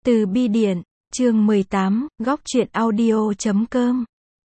Từ bi điện, chương 18, góc truyện audio.com.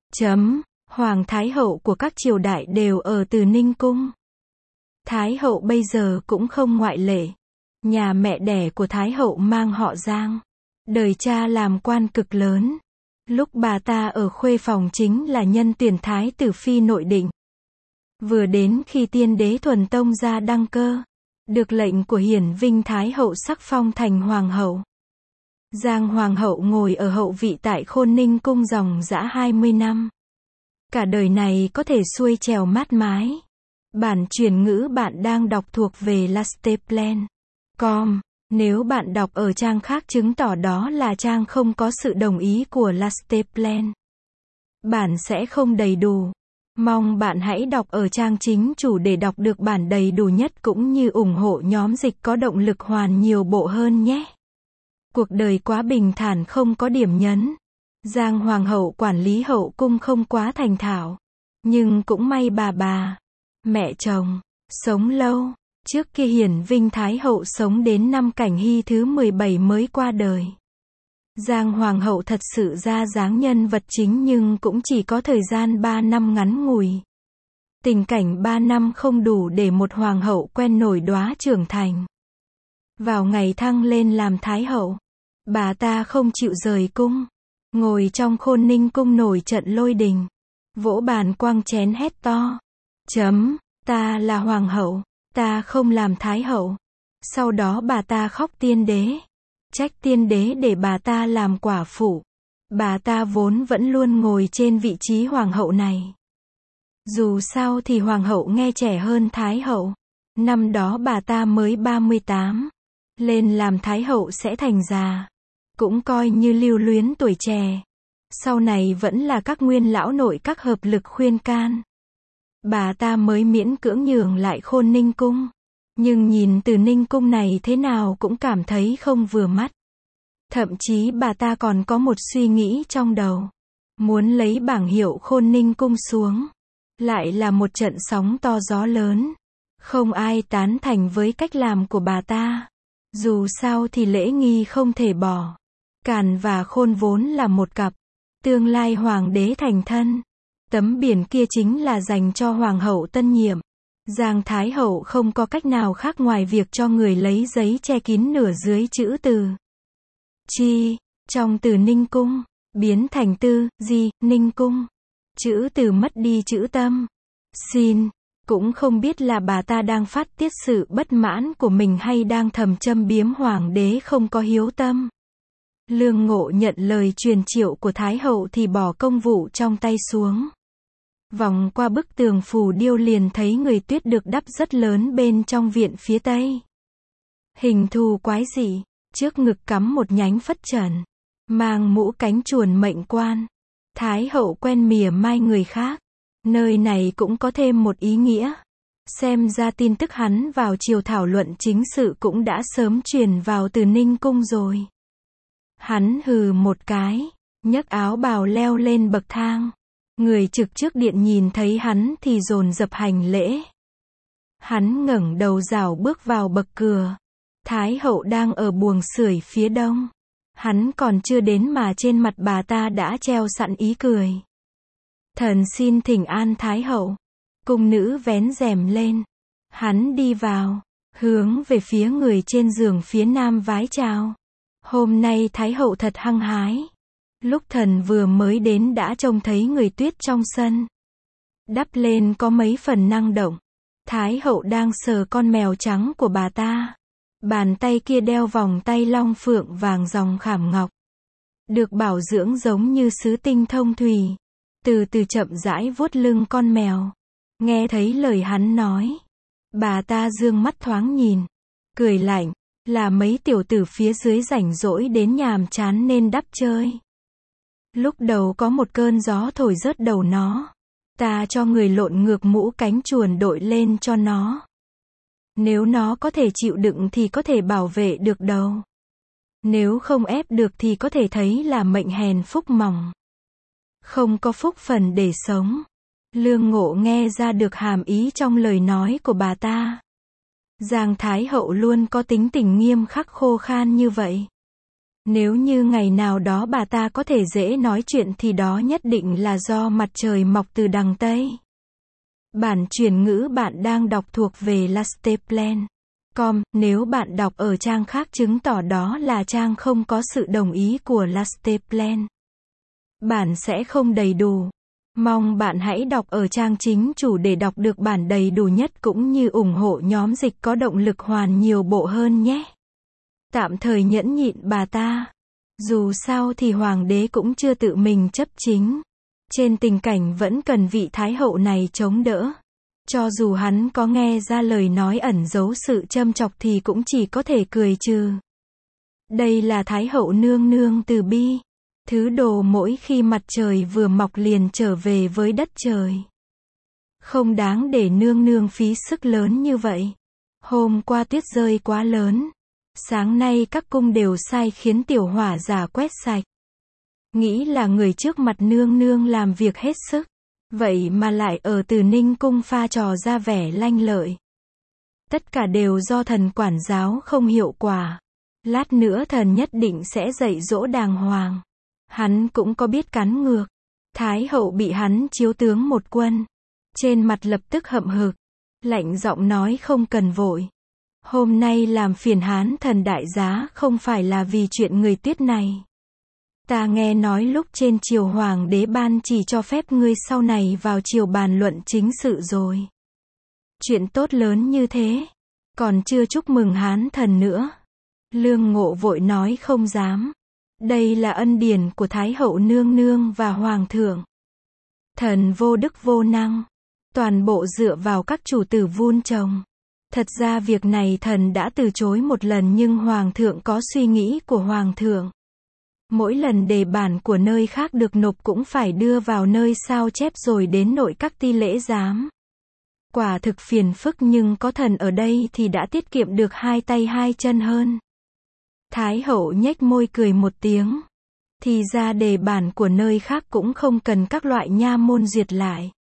Hoàng Thái Hậu của các triều đại đều ở Từ Ninh Cung. Thái Hậu bây giờ cũng không ngoại lệ. Nhà mẹ đẻ của Thái Hậu mang họ Giang. Đời cha làm quan cực lớn. Lúc bà ta ở khuê phòng chính là nhân tuyển Thái tử phi nội định. Vừa đến khi tiên đế Thuần Tông ra đăng cơ, được lệnh của Hiển Vinh Thái Hậu sắc phong thành Hoàng hậu. Giang Hoàng hậu ngồi ở hậu vị tại Khôn Ninh Cung dòng dã 20 năm. Cả đời này có thể xuôi chèo mát mái. Bản truyền ngữ bạn đang đọc thuộc về lasteplan.com. Nếu bạn đọc ở trang khác chứng tỏ đó là trang không có sự đồng ý của Lasteplan. Bản sẽ không đầy đủ. Mong bạn hãy đọc ở trang chính chủ để đọc được bản đầy đủ nhất cũng như ủng hộ nhóm dịch có động lực hoàn nhiều bộ hơn nhé. Cuộc đời quá bình thản không có điểm nhấn. Giang Hoàng hậu quản lý hậu cung không quá thành thạo. Nhưng cũng may bà, mẹ chồng, sống lâu. Trước kia Hiển Vinh Thái Hậu sống đến năm Cảnh Hy thứ 17 mới qua đời. Giang Hoàng hậu thật sự ra dáng nhân vật chính nhưng cũng chỉ có thời gian 3 năm ngắn ngủi. Tình cảnh 3 năm không đủ để một hoàng hậu quen nổi đóa trưởng thành. Vào ngày thăng lên làm Thái Hậu, bà ta không chịu rời cung. Ngồi trong Khôn Ninh Cung nổi trận lôi đình. Vỗ bàn quăng chén hét to. Ta là Hoàng hậu. Ta không làm Thái Hậu. Sau đó bà ta khóc tiên đế. Trách tiên đế để bà ta làm quả phụ. Bà ta vốn vẫn luôn ngồi trên vị trí Hoàng hậu này. Dù sao thì Hoàng hậu nghe trẻ hơn Thái Hậu. Năm đó bà ta mới 38. Lên làm Thái Hậu sẽ thành già. Cũng coi như lưu luyến tuổi trẻ. Sau này vẫn là các nguyên lão nội các hợp lực khuyên can. Bà ta mới miễn cưỡng nhường lại Khôn Ninh Cung. Nhưng nhìn Từ Ninh Cung này thế nào cũng cảm thấy không vừa mắt. Thậm chí bà ta còn có một suy nghĩ trong đầu. Muốn lấy bảng hiệu Khôn Ninh Cung xuống. Lại là một trận sóng to gió lớn. Không ai tán thành với cách làm của bà ta. Dù sao thì lễ nghi không thể bỏ. Càn và Khôn vốn là một cặp. Tương lai hoàng đế thành thân. Tấm biển kia chính là dành cho hoàng hậu tân nhiệm. Giang Thái Hậu không có cách nào khác ngoài việc cho người lấy giấy che kín nửa dưới chữ Từ Chi, trong Từ Ninh Cung, biến thành Tư Di Ninh Cung. Chữ Từ mất đi chữ Tâm. Xin, cũng không biết là bà ta đang phát tiết sự bất mãn của mình hay đang thầm châm biếm hoàng đế không có hiếu tâm. Lương Ngộ nhận lời truyền triệu của Thái Hậu thì bỏ công vụ trong tay xuống. Vòng qua bức tường phù điêu liền thấy người tuyết được đắp rất lớn bên trong viện phía tây. Hình thù quái dị, trước ngực cắm một nhánh phất trần, mang mũ cánh chuồn mệnh quan. Thái Hậu quen mỉa mai người khác. Nơi này cũng có thêm một ý nghĩa. Xem ra tin tức hắn vào triều thảo luận chính sự cũng đã sớm truyền vào Từ Ninh Cung rồi. Hắn hừ một cái, nhấc áo bào leo lên bậc thang. Người trực trước điện nhìn thấy hắn thì dồn dập hành lễ. Hắn ngẩng đầu rảo bước vào bậc cửa. Thái Hậu đang ở buồng sưởi phía đông. Hắn còn chưa đến mà trên mặt bà ta đã treo sẵn ý cười. Thần xin thỉnh an Thái Hậu. Cung nữ vén rèm lên. Hắn đi vào, hướng về phía người trên giường phía nam vái chào. Hôm nay Thái Hậu thật hăng hái. Lúc thần vừa mới đến đã trông thấy người tuyết trong sân. Đắp lên có mấy phần năng động. Thái Hậu đang sờ con mèo trắng của bà ta. Bàn tay kia đeo vòng tay long phượng vàng dòng khảm ngọc. Được bảo dưỡng giống như sứ tinh thông thủy. Từ từ chậm rãi vuốt lưng con mèo. Nghe thấy lời hắn nói. Bà ta dương mắt thoáng nhìn. Cười lạnh. Là mấy tiểu tử phía dưới rảnh rỗi đến nhàm chán nên đắp chơi. Lúc đầu có một cơn gió thổi rớt đầu nó. Ta cho người lộn ngược mũ cánh chuồn đội lên cho nó. Nếu nó có thể chịu đựng thì có thể bảo vệ được đầu. Nếu không ép được thì có thể thấy là mệnh hèn phúc mỏng. Không có phúc phần để sống. Lương Ngộ nghe ra được hàm ý trong lời nói của bà ta. Giang Thái Hậu luôn có tính tình nghiêm khắc khô khan như vậy. Nếu như ngày nào đó bà ta có thể dễ nói chuyện thì đó nhất định là do mặt trời mọc từ đằng Tây. Bản chuyển ngữ bạn đang đọc thuộc về Lasteplan.com, nếu bạn đọc ở trang khác chứng tỏ đó là trang không có sự đồng ý của Lasteplan. Bản sẽ không đầy đủ. Mong bạn hãy đọc ở trang chính chủ để đọc được bản đầy đủ nhất cũng như ủng hộ nhóm dịch có động lực hoàn nhiều bộ hơn nhé. Tạm thời nhẫn nhịn bà ta. Dù sao thì hoàng đế cũng chưa tự mình chấp chính. Trên tình cảnh vẫn cần vị thái hậu này chống đỡ. Cho dù hắn có nghe ra lời nói ẩn giấu sự châm chọc thì cũng chỉ có thể cười trừ. Đây là thái hậu nương nương từ bi. Thứ đồ mỗi khi mặt trời vừa mọc liền trở về với đất trời. Không đáng để nương nương phí sức lớn như vậy. Hôm qua tuyết rơi quá lớn. Sáng nay các cung đều sai khiến tiểu hỏa giả quét sạch. Nghĩ là người trước mặt nương nương làm việc hết sức. Vậy mà lại ở Từ Ninh cung pha trò ra vẻ lanh lợi. Tất cả đều do thần quản giáo không hiệu quả. Lát nữa thần nhất định sẽ dạy dỗ đàng hoàng. Hắn cũng có biết cắn ngược. Thái hậu bị hắn chiếu tướng một quân. Trên mặt lập tức hậm hực. Lạnh giọng nói không cần vội. Hôm nay làm phiền Hán thần đại giá không phải là vì chuyện người Tuyết này. Ta nghe nói lúc trên triều hoàng đế ban chỉ cho phép ngươi sau này vào triều bàn luận chính sự rồi. Chuyện tốt lớn như thế. Còn chưa chúc mừng Hán thần nữa. Lương Ngộ vội nói không dám. Đây là ân điển của Thái hậu nương nương và Hoàng thượng. Thần vô đức vô năng. Toàn bộ dựa vào các chủ tử vun trồng. Thật ra việc này thần đã từ chối một lần nhưng Hoàng thượng có suy nghĩ của Hoàng thượng. Mỗi lần đề bản của nơi khác được nộp cũng phải đưa vào nơi sao chép rồi đến nội các ti lễ giám. Quả thực phiền phức nhưng có thần ở đây thì đã tiết kiệm được hai tay hai chân hơn. Thái hậu nhếch môi cười một tiếng. Thì ra đề bản của nơi khác cũng không cần các loại nha môn duyệt lại.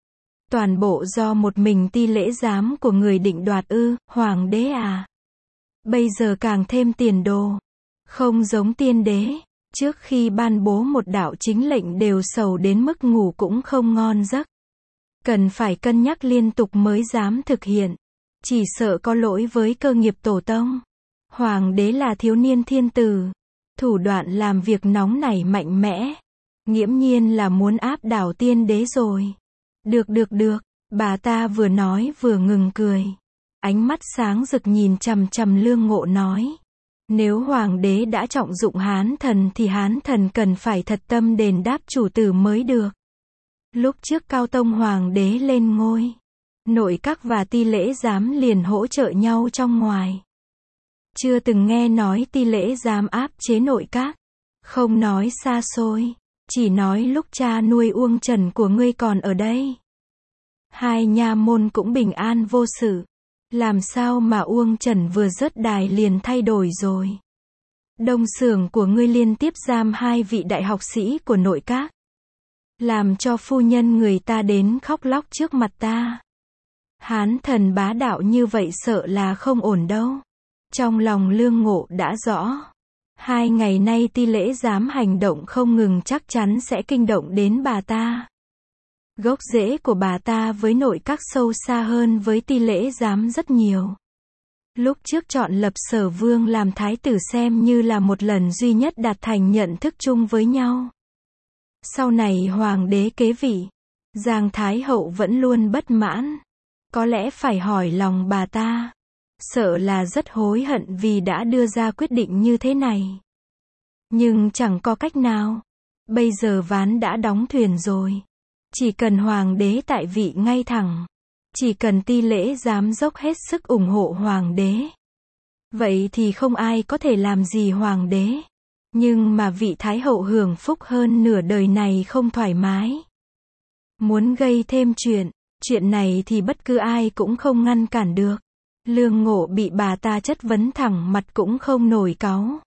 Toàn bộ do một mình ti lễ giám của người định đoạt ư, hoàng đế à. Bây giờ càng thêm tiền đồ. Không giống tiên đế. Trước khi ban bố một đạo chính lệnh đều sầu đến mức ngủ cũng không ngon giấc. Cần phải cân nhắc liên tục mới dám thực hiện. Chỉ sợ có lỗi với cơ nghiệp tổ tông. Hoàng đế là thiếu niên thiên tử. Thủ đoạn làm việc nóng nảy mạnh mẽ. Nghiễm nhiên là muốn áp đảo tiên đế rồi. Được. Bà ta vừa nói vừa ngừng cười. Ánh mắt sáng rực nhìn chằm chằm Lương Ngộ nói. Nếu hoàng đế đã trọng dụng Hán thần thì Hán thần cần phải thật tâm đền đáp chủ tử mới được. Lúc trước Cao Tông hoàng đế lên ngôi. Nội các và ti lễ giám liền hỗ trợ nhau trong ngoài. Chưa từng nghe nói ti lễ giám áp chế nội các. Không nói xa xôi. Chỉ nói lúc cha nuôi Uông Trần của ngươi còn ở đây. Hai nha môn cũng bình an vô sự. Làm sao mà Uông Trần vừa rớt đài liền thay đổi rồi. Đông xưởng của ngươi liên tiếp giam hai vị đại học sĩ của nội các. Làm cho phu nhân người ta đến khóc lóc trước mặt ta. Hán thần bá đạo như vậy sợ là không ổn đâu. Trong lòng Lương Ngộ đã rõ. 2 ngày nay ti lễ giám hành động không ngừng chắc chắn sẽ kinh động đến bà ta. Gốc rễ của bà ta với nội các sâu xa hơn với ti lễ giám rất nhiều. Lúc trước chọn lập Sở Vương làm thái tử xem như là một lần duy nhất đạt thành nhận thức chung với nhau. Sau này hoàng đế kế vị, Giang Thái Hậu vẫn luôn bất mãn. Có lẽ phải hỏi lòng bà ta. Sợ là rất hối hận vì đã đưa ra quyết định như thế này. Nhưng chẳng có cách nào. Bây giờ ván đã đóng thuyền rồi. Chỉ cần hoàng đế tại vị ngay thẳng. Chỉ cần ti lễ giám dốc hết sức ủng hộ hoàng đế. Vậy thì không ai có thể làm gì hoàng đế. Nhưng mà vị Thái Hậu hưởng phúc hơn nửa đời này không thoải mái. Muốn gây thêm chuyện này thì bất cứ ai cũng không ngăn cản được. Lương Ngộ bị bà ta chất vấn thẳng mặt cũng không nổi cáu.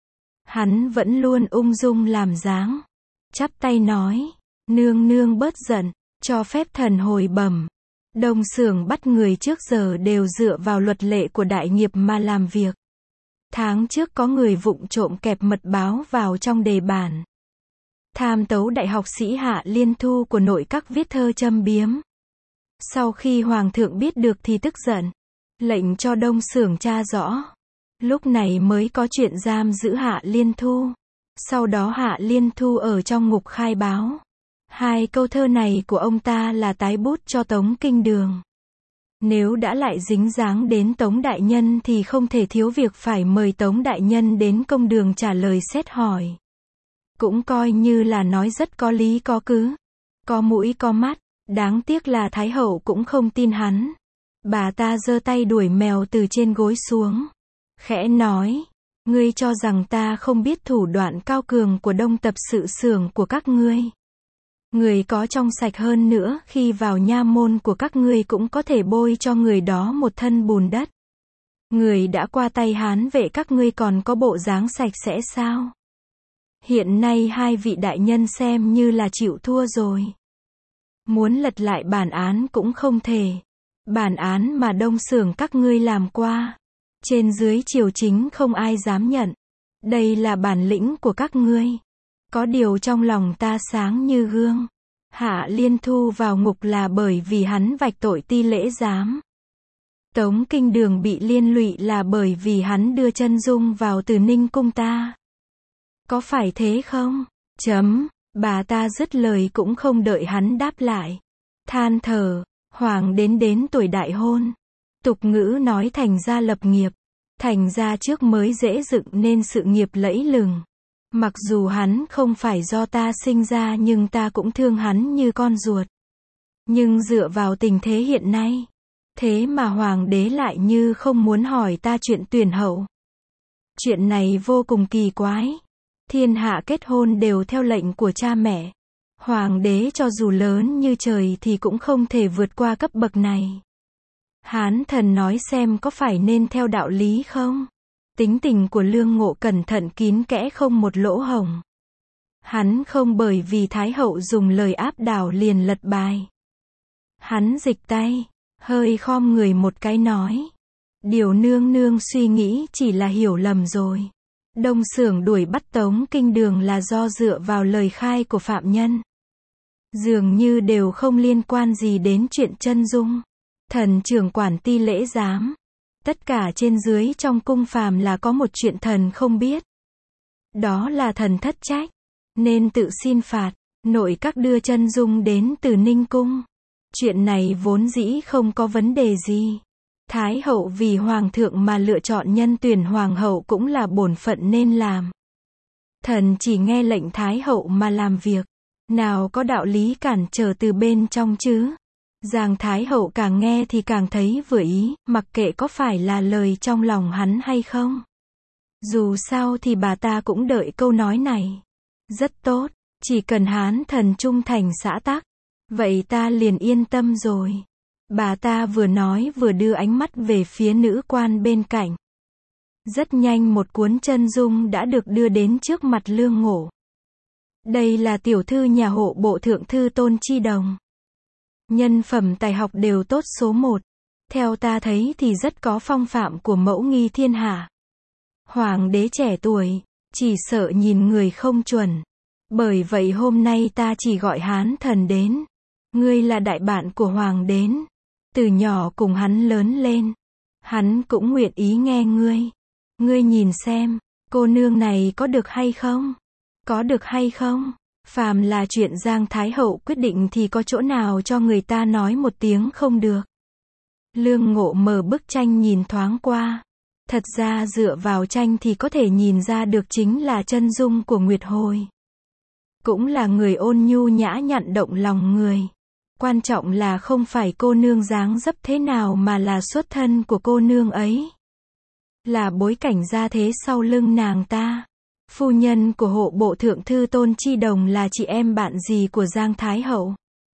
Hắn vẫn luôn ung dung làm dáng. Chắp tay nói, nương nương bớt giận, cho phép thần hồi bẩm. Đông xưởng bắt người trước giờ đều dựa vào luật lệ của đại nghiệp mà làm việc. Tháng trước có người vụng trộm kẹp mật báo vào trong đề bản. Tham tấu đại học sĩ Hạ Liên Thu của nội các viết thơ châm biếm. Sau khi Hoàng thượng biết được thì tức giận. Lệnh cho Đông Xưởng tra rõ. Lúc này mới có chuyện giam giữ Hạ Liên Thu. Sau đó Hạ Liên Thu ở trong ngục khai báo. 2 câu thơ này của ông ta là tái bút cho Tống Kinh Đường. Nếu đã lại dính dáng đến Tống Đại Nhân thì không thể thiếu việc phải mời Tống Đại Nhân đến công đường trả lời xét hỏi. Cũng coi như là nói rất có lý có cứ. Có mũi có mắt. Đáng tiếc là Thái Hậu cũng không tin hắn. Bà ta giơ tay đuổi mèo từ trên gối xuống. Khẽ nói. Ngươi cho rằng ta không biết thủ đoạn cao cường của Đông Tập sự xưởng của các ngươi. Người có trong sạch hơn nữa, khi vào nha môn của các ngươi cũng có thể bôi cho người đó một thân bùn đất. Người đã qua tay Hán vệ các ngươi còn có bộ dáng sạch sẽ sao? Hiện nay 2 vị đại nhân xem như là chịu thua rồi. Muốn lật lại bản án cũng không thể. Bản án mà Đông Xưởng các ngươi làm qua. Trên dưới triều chính không ai dám nhận. Đây là bản lĩnh của các ngươi. Có điều trong lòng ta sáng như gương. Hạ Liên Thu vào ngục là bởi vì hắn vạch tội Ti Lễ Giám. Tống Kinh Đường bị liên lụy là bởi vì hắn đưa chân dung vào Từ Ninh cung ta. Có phải thế không? Bà ta dứt lời cũng không đợi hắn đáp lại. Than thở, Hoàng đến tuổi đại hôn. Tục ngữ nói thành gia lập nghiệp. Thành gia trước mới dễ dựng nên sự nghiệp lẫy lừng. Mặc dù hắn không phải do ta sinh ra nhưng ta cũng thương hắn như con ruột. Nhưng dựa vào tình thế hiện nay, thế mà Hoàng đế lại như không muốn hỏi ta chuyện tuyển hậu. Chuyện này vô cùng kỳ quái. Thiên hạ kết hôn đều theo lệnh của cha mẹ. Hoàng đế cho dù lớn như trời thì cũng không thể vượt qua cấp bậc này. Hán thần nói xem có phải nên theo đạo lý không? Tính tình của Lương Ngộ cẩn thận kín kẽ không một lỗ hổng. Hắn không bởi vì Thái Hậu dùng lời áp đảo liền lật bài. Hắn dịch tay, hơi khom người một cái nói. Điều nương nương suy nghĩ chỉ là hiểu lầm rồi. Đông Xưởng đuổi bắt Tống Kinh Đường là do dựa vào lời khai của phạm nhân. Dường như đều không liên quan gì đến chuyện chân dung. Thần trưởng quản Ti Lễ Giám. Tất cả trên dưới trong cung phàm là có một chuyện thần không biết. Đó là thần thất trách. Nên tự xin phạt. Nội các đưa chân dung đến Từ Ninh cung. Chuyện này vốn dĩ không có vấn đề gì. Thái hậu vì hoàng thượng mà lựa chọn nhân tuyển hoàng hậu cũng là bổn phận nên làm. Thần chỉ nghe lệnh Thái hậu mà làm việc. Nào có đạo lý cản trở từ bên trong chứ. Giang Thái hậu càng nghe thì càng thấy vừa ý, mặc kệ có phải là lời trong lòng hắn hay không. Dù sao thì bà ta cũng đợi câu nói này. Rất tốt, chỉ cần Hán thần trung thành xã tắc. Vậy ta liền yên tâm rồi. Bà ta vừa nói vừa đưa ánh mắt về phía nữ quan bên cạnh. Rất nhanh một cuốn chân dung đã được đưa đến trước mặt Lương Ngộ. Đây là tiểu thư nhà hộ bộ thượng thư Tôn Chi Đồng. Nhân phẩm tài học đều tốt số 1. Theo ta thấy thì rất có phong phạm của mẫu nghi thiên hạ. Hoàng đế trẻ tuổi, chỉ sợ nhìn người không chuẩn. Bởi vậy hôm nay ta chỉ gọi Hán thần đến. Ngươi là đại bạn của Hoàng đến. Từ nhỏ cùng hắn lớn lên. Hắn cũng nguyện ý nghe ngươi. Ngươi nhìn xem, cô nương này có được hay không? Có được hay không? Phàm là chuyện Giang Thái hậu quyết định thì có chỗ nào cho người ta nói một tiếng không được. Lương Ngộ mở bức tranh nhìn thoáng qua. Thật ra dựa vào tranh thì có thể nhìn ra được chính là chân dung của Nguyệt Hồi. Cũng là người ôn nhu nhã nhặn động lòng người. Quan trọng là không phải cô nương dáng dấp thế nào mà là xuất thân của cô nương ấy. Là bối cảnh gia thế sau lưng nàng ta. Phu nhân của hộ bộ thượng thư Tôn Chi Đồng là chị em bạn gì của Giang Thái hậu.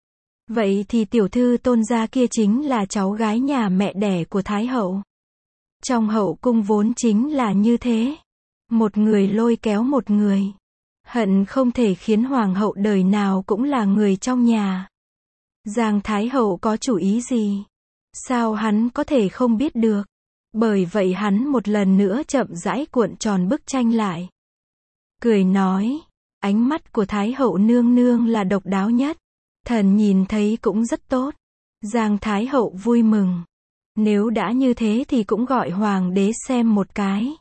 Vậy thì tiểu thư Tôn gia kia chính là cháu gái nhà mẹ đẻ của Thái hậu. Trong hậu cung vốn chính là như thế. Một người lôi kéo một người. Hận không thể khiến hoàng hậu đời nào cũng là người trong nhà. Giang Thái hậu có chủ ý gì? Sao hắn có thể không biết được? Bởi vậy hắn một lần nữa chậm rãi cuộn tròn bức tranh lại. Cười nói, ánh mắt của Thái hậu nương nương là độc đáo nhất. Thần nhìn thấy cũng rất tốt. Giang Thái hậu vui mừng. Nếu đã như thế thì cũng gọi hoàng đế xem một cái.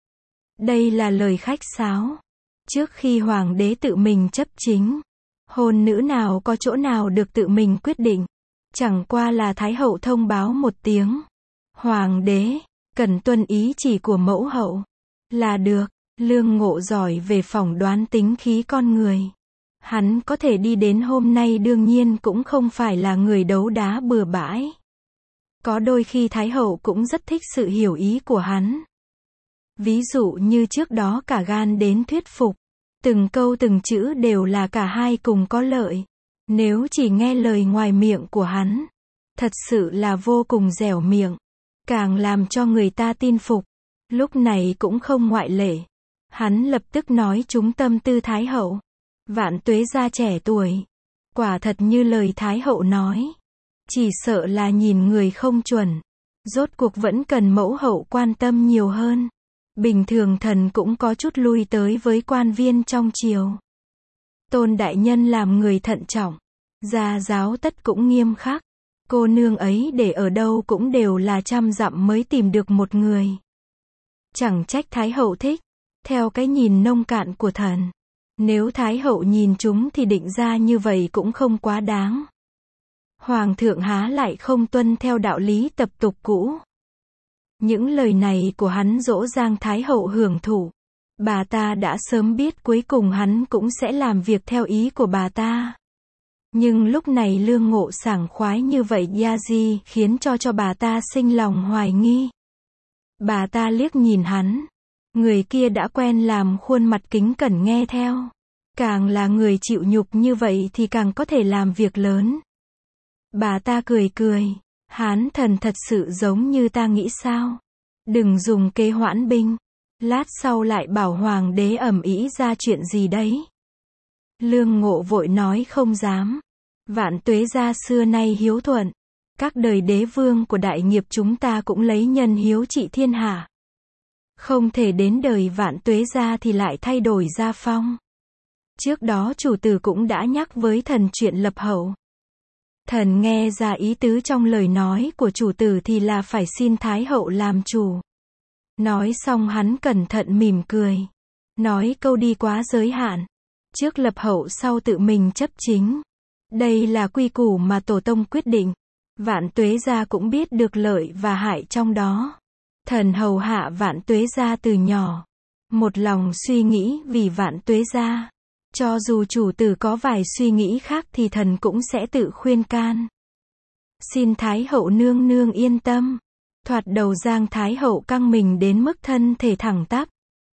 Đây là lời khách sáo. Trước khi hoàng đế tự mình chấp chính, hôn nữ nào có chỗ nào được tự mình quyết định. Chẳng qua là Thái hậu thông báo một tiếng. Hoàng đế, cần tuân ý chỉ của mẫu hậu. Là được. Lương Ngộ giỏi về phỏng đoán tính khí con người. Hắn có thể đi đến hôm nay đương nhiên cũng không phải là người đấu đá bừa bãi. Có đôi khi Thái hậu cũng rất thích sự hiểu ý của hắn. Ví dụ như trước đó cả gan đến thuyết phục. Từng câu từng chữ đều là cả hai cùng có lợi. Nếu chỉ nghe lời ngoài miệng của hắn, thật sự là vô cùng dẻo miệng. Càng làm cho người ta tin phục. Lúc này cũng không ngoại lệ. Hắn lập tức nói trúng tâm tư Thái hậu. Vạn Tuế gia trẻ tuổi. Quả thật như lời Thái hậu nói. Chỉ sợ là nhìn người không chuẩn. Rốt cuộc vẫn cần mẫu hậu quan tâm nhiều hơn. Bình thường thần cũng có chút lui tới với quan viên trong triều. Tôn đại nhân làm người thận trọng. Gia giáo tất cũng nghiêm khắc. Cô nương ấy để ở đâu cũng đều là trăm dặm mới tìm được một người. Chẳng trách Thái hậu thích. Theo cái nhìn nông cạn của thần. Nếu Thái hậu nhìn chúng thì định ra như vậy cũng không quá đáng. Hoàng thượng há lại không tuân theo đạo lý tập tục cũ. Những lời này của hắn dỗ Giang Thái hậu hưởng thụ. Bà ta đã sớm biết cuối cùng hắn cũng sẽ làm việc theo ý của bà ta. Nhưng lúc này Lương Ngộ sảng khoái như vậy Yazi khiến cho bà ta sinh lòng hoài nghi. Bà ta liếc nhìn hắn. Người kia đã quen làm khuôn mặt kính cẩn nghe theo. Càng là người chịu nhục như vậy thì càng có thể làm việc lớn. Bà ta cười cười. Hán thần thật sự giống như ta nghĩ sao? Đừng dùng kế hoãn binh. Lát sau lại bảo hoàng đế ầm ĩ ra chuyện gì đấy. Lương Ngộ vội nói không dám. Vạn Tuế gia xưa nay hiếu thuận. Các đời đế vương của đại nghiệp chúng ta cũng lấy nhân hiếu trị thiên hạ. Không thể đến đời Vạn Tuế gia thì lại thay đổi gia phong. Trước đó chủ tử cũng đã nhắc với thần chuyện lập hậu. Thần nghe ra ý tứ trong lời nói của chủ tử thì là phải xin Thái hậu làm chủ. Nói xong hắn cẩn thận mỉm cười. Nói câu đi quá giới hạn. Trước lập hậu sau tự mình chấp chính. Đây là quy củ mà tổ tông quyết định. Vạn Tuế gia cũng biết được lợi và hại trong đó. Thần hầu hạ Vạn Tuế gia từ nhỏ. Một lòng suy nghĩ vì Vạn Tuế gia. Cho dù chủ tử có vài suy nghĩ khác thì thần cũng sẽ tự khuyên can. Xin Thái hậu nương nương yên tâm. Thoạt đầu Giang Thái hậu căng mình đến mức thân thể thẳng tắp.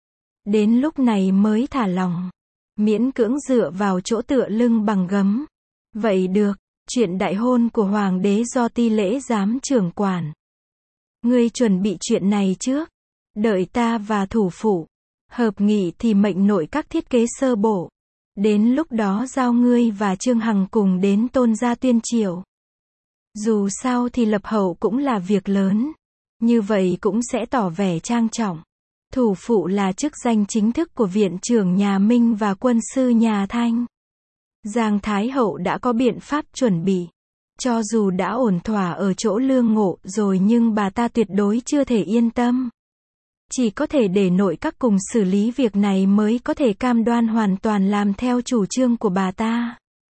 Đến lúc này mới thả lòng. Miễn cưỡng dựa vào chỗ tựa lưng bằng gấm. Vậy được, chuyện đại hôn của hoàng đế do ti lễ giám trưởng quản. Ngươi chuẩn bị chuyện này trước. Đợi ta và thủ phủ hợp nghị thì mệnh nội các thiết kế sơ bộ. Đến lúc đó giao ngươi và Trương Hằng cùng đến Tôn gia tuyên triều. Dù sao thì lập hậu cũng là việc lớn. Như vậy cũng sẽ tỏ vẻ trang trọng. Thủ phụ là chức danh chính thức của viện trưởng nhà Minh và quân sư nhà Thanh. Giang Thái hậu đã có biện pháp chuẩn bị. Cho dù đã ổn thỏa ở chỗ Lương Ngộ rồi nhưng bà ta tuyệt đối chưa thể yên tâm. Chỉ có thể để nội các cùng xử lý việc này mới có thể cam đoan hoàn toàn làm theo chủ trương của bà ta.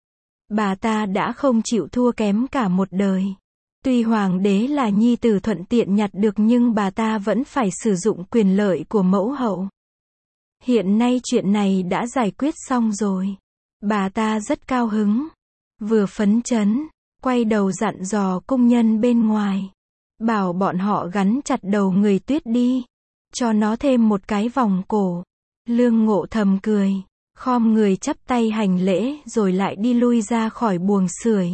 Bà ta đã không chịu thua kém cả một đời. Tuy hoàng đế là nhi tử thuận tiện nhặt được nhưng bà ta vẫn phải sử dụng quyền lợi của mẫu hậu. Hiện nay chuyện này đã giải quyết xong rồi. Bà ta rất cao hứng. Vừa phấn chấn, quay đầu dặn dò cung nhân bên ngoài. Bảo bọn họ gắn chặt đầu người Tuyết đi. Cho nó thêm một cái vòng cổ. Lương Ngộ thầm cười. Khom người chắp tay hành lễ rồi lại đi lui ra khỏi buồng sưởi.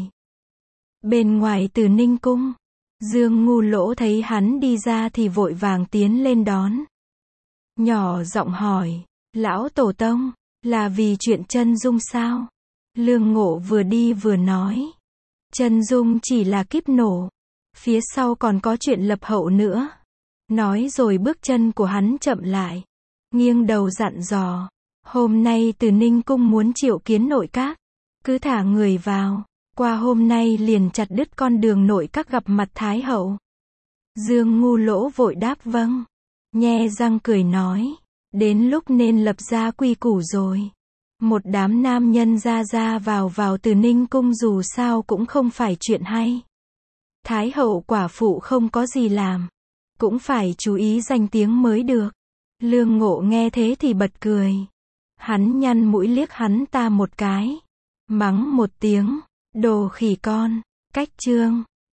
Bên ngoài Từ Ninh cung, Dương Ngu Lỗ thấy hắn đi ra thì vội vàng tiến lên đón. Nhỏ giọng hỏi, lão tổ tông, là vì chuyện Chân Dung sao? Lương Ngộ vừa đi vừa nói, Chân Dung chỉ là kíp nổ, phía sau còn có chuyện lập hậu nữa. Nói rồi bước chân của hắn chậm lại. Nghiêng đầu dặn dò. Hôm nay Từ Ninh Cung muốn triệu kiến nội các. Cứ thả người vào. Qua hôm nay liền chặt đứt con đường nội các gặp mặt Thái hậu. Dương Ngu Lỗ vội đáp vâng. Nhe răng cười nói. Đến lúc nên lập ra quy củ rồi. Một đám nam nhân ra vào Từ Ninh Cung dù sao cũng không phải chuyện hay. Thái hậu quả phụ không có gì làm. Cũng phải chú ý danh tiếng mới được. Lương Ngộ nghe thế thì bật cười. Hắn nhăn mũi liếc hắn ta một cái. Mắng một tiếng. Đồ khỉ con. Cách chương.